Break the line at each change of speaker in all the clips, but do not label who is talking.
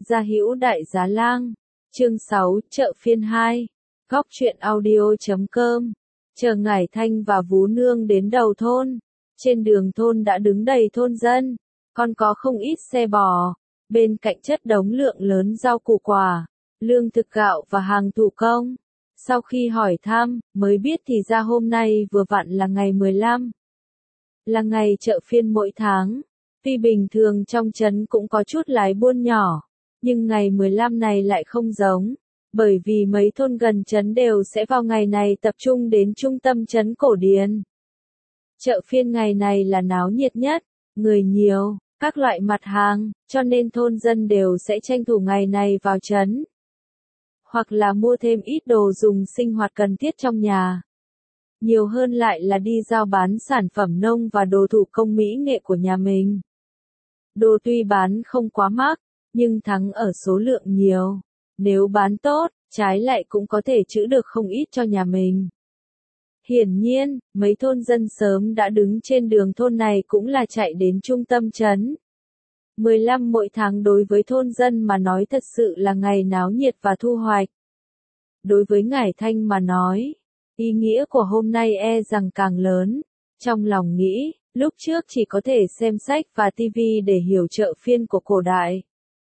Gia Hữu Đại Giá Lang, chương 6, chợ phiên 2, góc truyện audio.com. Chờ Ngải Thanh và Vú Nương đến đầu thôn, trên đường thôn đã đứng đầy thôn dân, còn có không ít xe bò, bên cạnh chất đống lượng lớn rau củ quả, lương thực gạo và hàng thủ công. Sau khi hỏi thăm, mới biết thì ra hôm nay vừa vặn là ngày 15, là ngày chợ phiên mỗi tháng. Tuy bình thường trong trấn cũng có chút lái buôn nhỏ, nhưng ngày 15 này lại không giống, bởi vì mấy thôn gần trấn đều sẽ vào ngày này tập trung đến trung tâm trấn Cổ Điền. Chợ phiên ngày này là náo nhiệt nhất, người nhiều, các loại mặt hàng, cho nên thôn dân đều sẽ tranh thủ ngày này vào trấn, hoặc là mua thêm ít đồ dùng sinh hoạt cần thiết trong nhà. Nhiều hơn lại là đi giao bán sản phẩm nông và đồ thủ công mỹ nghệ của nhà mình. Đồ tuy bán không quá mắc, nhưng thắng ở số lượng nhiều. Nếu bán tốt, trái lại cũng có thể trữ được không ít cho nhà mình. Hiển nhiên, mấy thôn dân sớm đã đứng trên đường thôn này cũng là chạy đến trung tâm trấn. 15 mỗi tháng đối với thôn dân mà nói thật sự là ngày náo nhiệt và thu hoạch. Đối với Ngải Thanh mà nói, ý nghĩa của hôm nay e rằng càng lớn. Trong lòng nghĩ, lúc trước chỉ có thể xem sách và tivi để hiểu chợ phiên của cổ đại.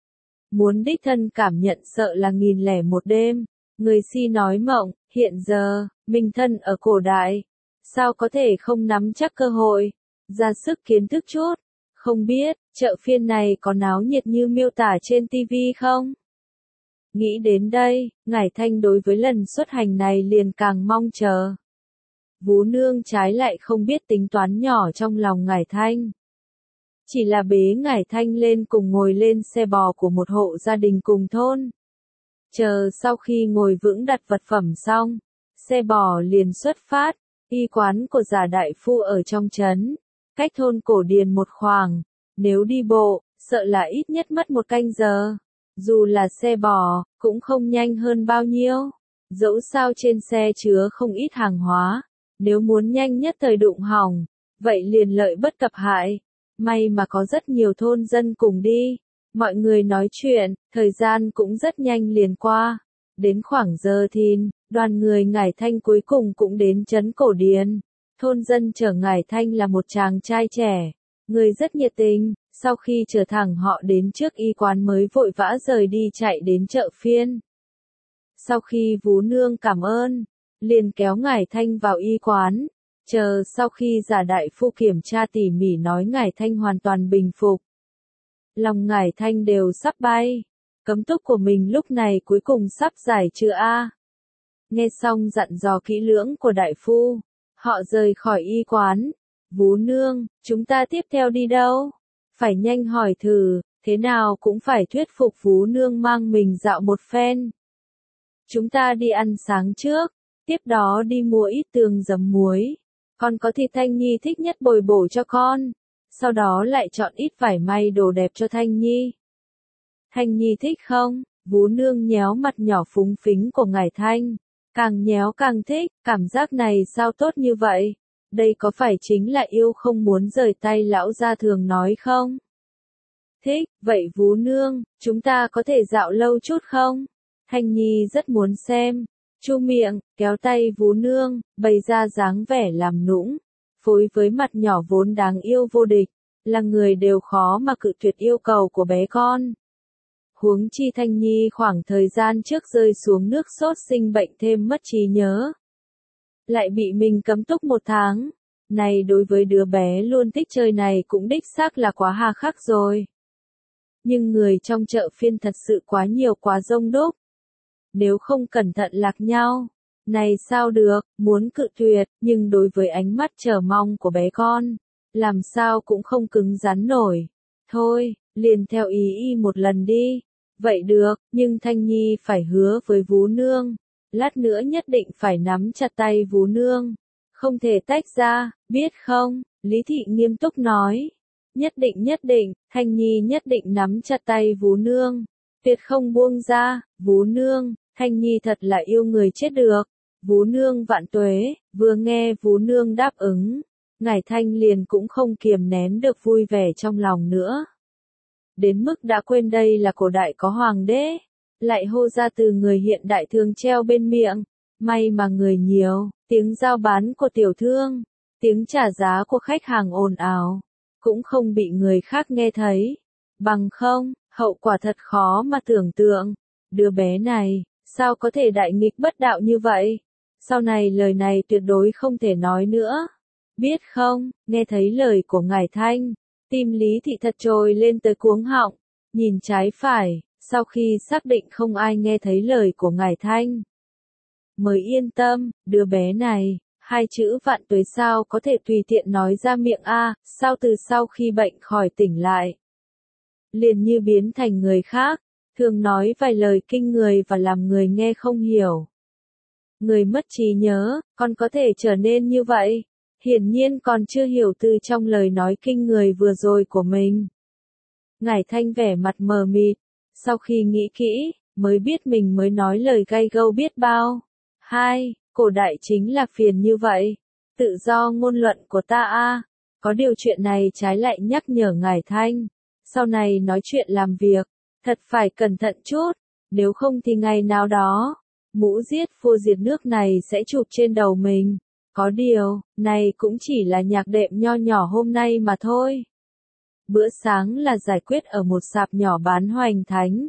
Muốn đích thân cảm nhận sợ là 1001 đêm. Người si nói mộng, hiện giờ, mình thân ở cổ đại. Sao có thể không nắm chắc cơ hội, ra sức kiến thức chút. Không biết, chợ phiên này có náo nhiệt như miêu tả trên tivi không? Nghĩ đến đây, Ngải Thanh đối với lần xuất hành này liền càng mong chờ. Vú Nương trái lại không biết tính toán nhỏ trong lòng Ngải Thanh. Chỉ là bế Ngải Thanh lên cùng ngồi lên xe bò của một hộ gia đình cùng thôn. Chờ sau khi ngồi vững đặt vật phẩm xong, xe bò liền xuất phát. Y quán của Giả đại phu ở trong trấn, cách thôn Cổ Điền một khoảng. Nếu đi bộ, sợ là ít nhất mất 1 canh giờ. Dù là xe bò, cũng không nhanh hơn bao nhiêu. Dẫu sao trên xe chứa không ít hàng hóa. Nếu muốn nhanh nhất thời đụng hỏng, vậy liền lợi bất cập hại. May mà có rất nhiều thôn dân cùng đi. Mọi người nói chuyện, thời gian cũng rất nhanh liền qua. Đến khoảng giờ thìn, đoàn người Ngải Thanh cuối cùng cũng đến trấn Cổ Điền. Thôn dân chở Ngải Thanh là một chàng trai trẻ, người rất nhiệt tình. Sau khi chở thẳng họ đến trước y quán mới vội vã rời đi chạy đến chợ phiên. Sau khi Vú Nương cảm ơn, liền kéo Ngải Thanh vào y quán. Chờ sau khi Giả đại phu kiểm tra tỉ mỉ nói Ngải Thanh hoàn toàn bình phục. Lòng Ngải Thanh đều sắp bay. Cấm túc của mình lúc này cuối cùng sắp giải trừ a. Nghe xong dặn dò kỹ lưỡng của đại phu, họ rời khỏi y quán. Vú Nương, chúng ta tiếp theo đi đâu? Phải nhanh hỏi thử, thế nào cũng phải thuyết phục Vú Nương mang mình dạo một phen. Chúng ta đi ăn sáng trước, tiếp đó đi mua ít tương giấm muối. Con có thịt Thanh Nhi thích nhất bồi bổ cho con. Sau đó lại chọn ít vải may đồ đẹp cho Thanh Nhi. Thanh Nhi thích không? Vú Nương nhéo mặt nhỏ phúng phính của Ngải Thanh. Càng nhéo càng thích, cảm giác này sao tốt như vậy? Đây có phải chính là yêu không muốn rời tay lão gia thường nói không? Thích, vậy Vú Nương, chúng ta có thể dạo lâu chút không? Thanh Nhi rất muốn xem. Chu miệng, kéo tay Vú Nương, bày ra dáng vẻ làm nũng. Phối với mặt nhỏ vốn đáng yêu vô địch, là người đều khó mà cự tuyệt yêu cầu của bé con. Huống chi Thanh Nhi khoảng thời gian trước rơi xuống nước sốt sinh bệnh thêm mất trí nhớ. Lại bị mình cấm túc 1 tháng. Này đối với đứa bé luôn thích chơi này cũng đích xác là quá hà khắc rồi. Nhưng người trong chợ phiên thật sự quá nhiều quá đông đúc. Nếu không cẩn thận lạc nhau, này sao được, muốn cự tuyệt, nhưng đối với ánh mắt chờ mong của bé con, làm sao cũng không cứng rắn nổi. Thôi, liền theo ý y một lần đi. Vậy được, nhưng Thanh Nhi phải hứa với Vú Nương. Lát nữa nhất định phải nắm chặt tay Vú Nương. Không thể tách ra, biết không? Lý Thị nghiêm túc nói. Nhất định, Thanh Nhi nhất định nắm chặt tay Vú Nương. Tuyệt không buông ra, Vú Nương, Thanh Nhi thật là yêu người chết được. Vú Nương vạn tuế, vừa nghe Vú Nương đáp ứng. Ngải Thanh liền cũng không kiềm nén được vui vẻ trong lòng nữa. đến mức đã quên đây là cổ đại có hoàng đế, lại hô ra từ người hiện đại thường treo bên miệng. May mà người nhiều, tiếng giao bán của tiểu thương, tiếng trả giá của khách hàng ồn ào, cũng không bị người khác nghe thấy. Bằng không, hậu quả thật khó mà tưởng tượng. Đứa bé này, sao có thể đại nghịch bất đạo như vậy? Sau này lời này tuyệt đối không thể nói nữa. Biết không, nghe thấy lời của ngài Thanh, tim Lý Thị thật trồi lên tới cuống họng, nhìn trái phải, sau khi xác định không ai nghe thấy lời của ngài Thanh. Mới yên tâm, đứa bé này, hai chữ vạn tuế sao có thể tùy tiện nói ra miệng a, sao từ sau khi bệnh khỏi tỉnh lại, liền như biến thành người khác, thường nói vài lời kinh người và làm người nghe không hiểu. Người mất trí nhớ, còn có thể trở nên như vậy, hiển nhiên còn chưa hiểu từ trong lời nói kinh người vừa rồi của mình. Ngải Thanh vẻ mặt mờ mịt, sau khi nghĩ kỹ, mới biết mình mới nói lời gay gâu biết bao. Hai, cổ đại chính là phiền như vậy. Tự do ngôn luận của ta a. Có điều chuyện này trái lại nhắc nhở Ngải Thanh. Sau này nói chuyện làm việc, thật phải cẩn thận chút, nếu không thì ngày nào đó, mũ giết vua diệt nước này sẽ chụp trên đầu mình. Có điều, này cũng chỉ là nhạc đệm nho nhỏ hôm nay mà thôi. Bữa sáng là giải quyết ở một sạp nhỏ bán hoành thánh.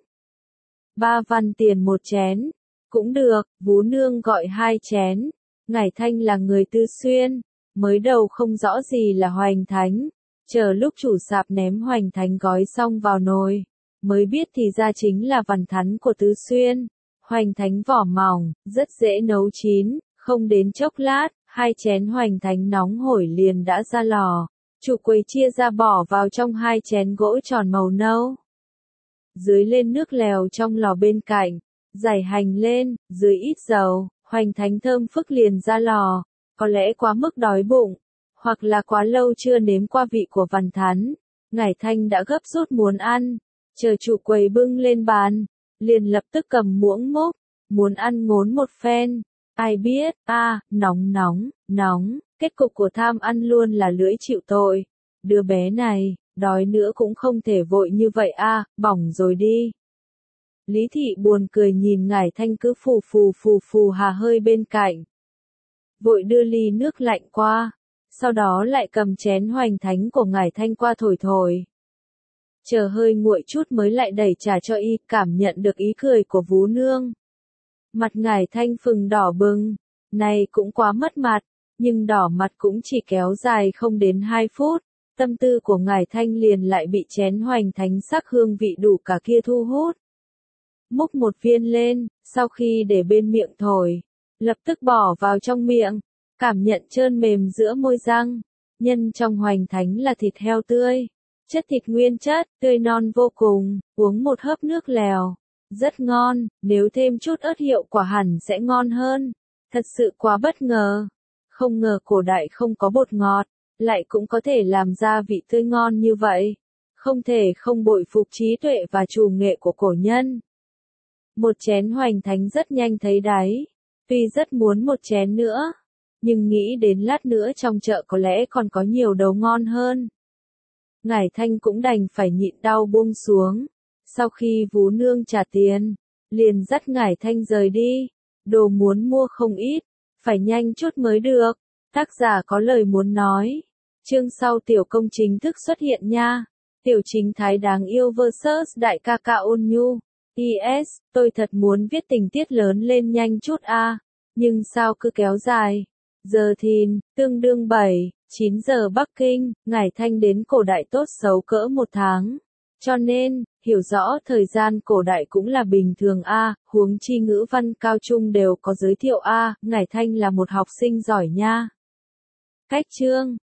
3 văn tiền một chén. Cũng được, Vú Nương gọi 2 chén. Ngải Thanh là người Tư Xuyên, mới đầu không rõ gì là hoành thánh. Chờ lúc chủ sạp ném hoành thánh gói xong vào nồi, mới biết thì ra chính là vằn thắn của Tư Xuyên. Hoành thánh vỏ mỏng, rất dễ nấu chín, không đến chốc lát, 2 chén hoành thánh nóng hổi liền đã ra lò. Chủ quầy chia ra bỏ vào trong 2 chén gỗ tròn màu nâu. Dưới lên nước lèo trong lò bên cạnh, rải hành lên, dưới ít dầu, hoành thánh thơm phức liền ra lò. Có lẽ quá mức đói bụng, hoặc là quá lâu chưa nếm qua vị của vằn thắn, Ngải Thanh đã gấp rút muốn ăn. Chờ chủ quầy bưng lên bàn, liền lập tức cầm muỗng múc, muốn ăn ngốn một phen. Ai biết, nóng nóng, nóng, kết cục của tham ăn luôn là lưỡi chịu tội. Đứa bé này, đói nữa cũng không thể vội như vậy bỏng rồi đi. Lý Thị buồn cười nhìn Ngải Thanh cứ phù hà hơi bên cạnh. Vội đưa ly nước lạnh qua, sau đó lại cầm chén hoành thánh của Ngải Thanh qua thổi thổi. Chờ hơi nguội chút mới lại đẩy trà cho y, cảm nhận được ý cười của Vú Nương. Mặt Ngải Thanh phừng đỏ bừng, này cũng quá mất mặt, nhưng đỏ mặt cũng chỉ kéo dài không đến 2 phút, tâm tư của Ngải Thanh liền lại bị chén hoành thánh sắc hương vị đủ cả kia thu hút. Múc một viên lên, sau khi để bên miệng thổi, lập tức bỏ vào trong miệng, cảm nhận trơn mềm giữa môi răng. Nhân trong hoành thánh là thịt heo tươi, chất thịt nguyên chất, tươi non vô cùng, uống một hớp nước lèo. Rất ngon, nếu thêm chút ớt hiệu quả hẳn sẽ ngon hơn. Thật sự quá bất ngờ. Không ngờ cổ đại không có bột ngọt, lại cũng có thể làm ra vị tươi ngon như vậy. Không thể không bội phục trí tuệ và trù nghệ của cổ nhân. Một chén hoành thánh rất nhanh thấy đáy. Tuy rất muốn một chén nữa, nhưng nghĩ đến lát nữa trong chợ có lẽ còn có nhiều đồ ngon hơn. Ngải Thanh cũng đành phải nhịn đau buông xuống. Sau khi Vú Nương trả tiền, liền dắt Ngải Thanh rời đi. Đồ muốn mua không ít, phải nhanh chút mới được. Tác giả có lời muốn nói. Chương sau tiểu công chính thức xuất hiện nha. Tiểu chính thái đáng yêu vs đại ca ca ôn nhu. Is, tôi thật muốn viết tình tiết lớn lên nhanh chút nhưng sao cứ kéo dài. Giờ thìn, tương đương 7-9 giờ Bắc Kinh, Ngải Thanh đến cổ đại tốt xấu cỡ 1 tháng. Cho nên, hiểu rõ thời gian cổ đại cũng là bình thường huống chi ngữ văn cao trung đều có giới thiệu Ngải Thanh là một học sinh giỏi nha. Cách chương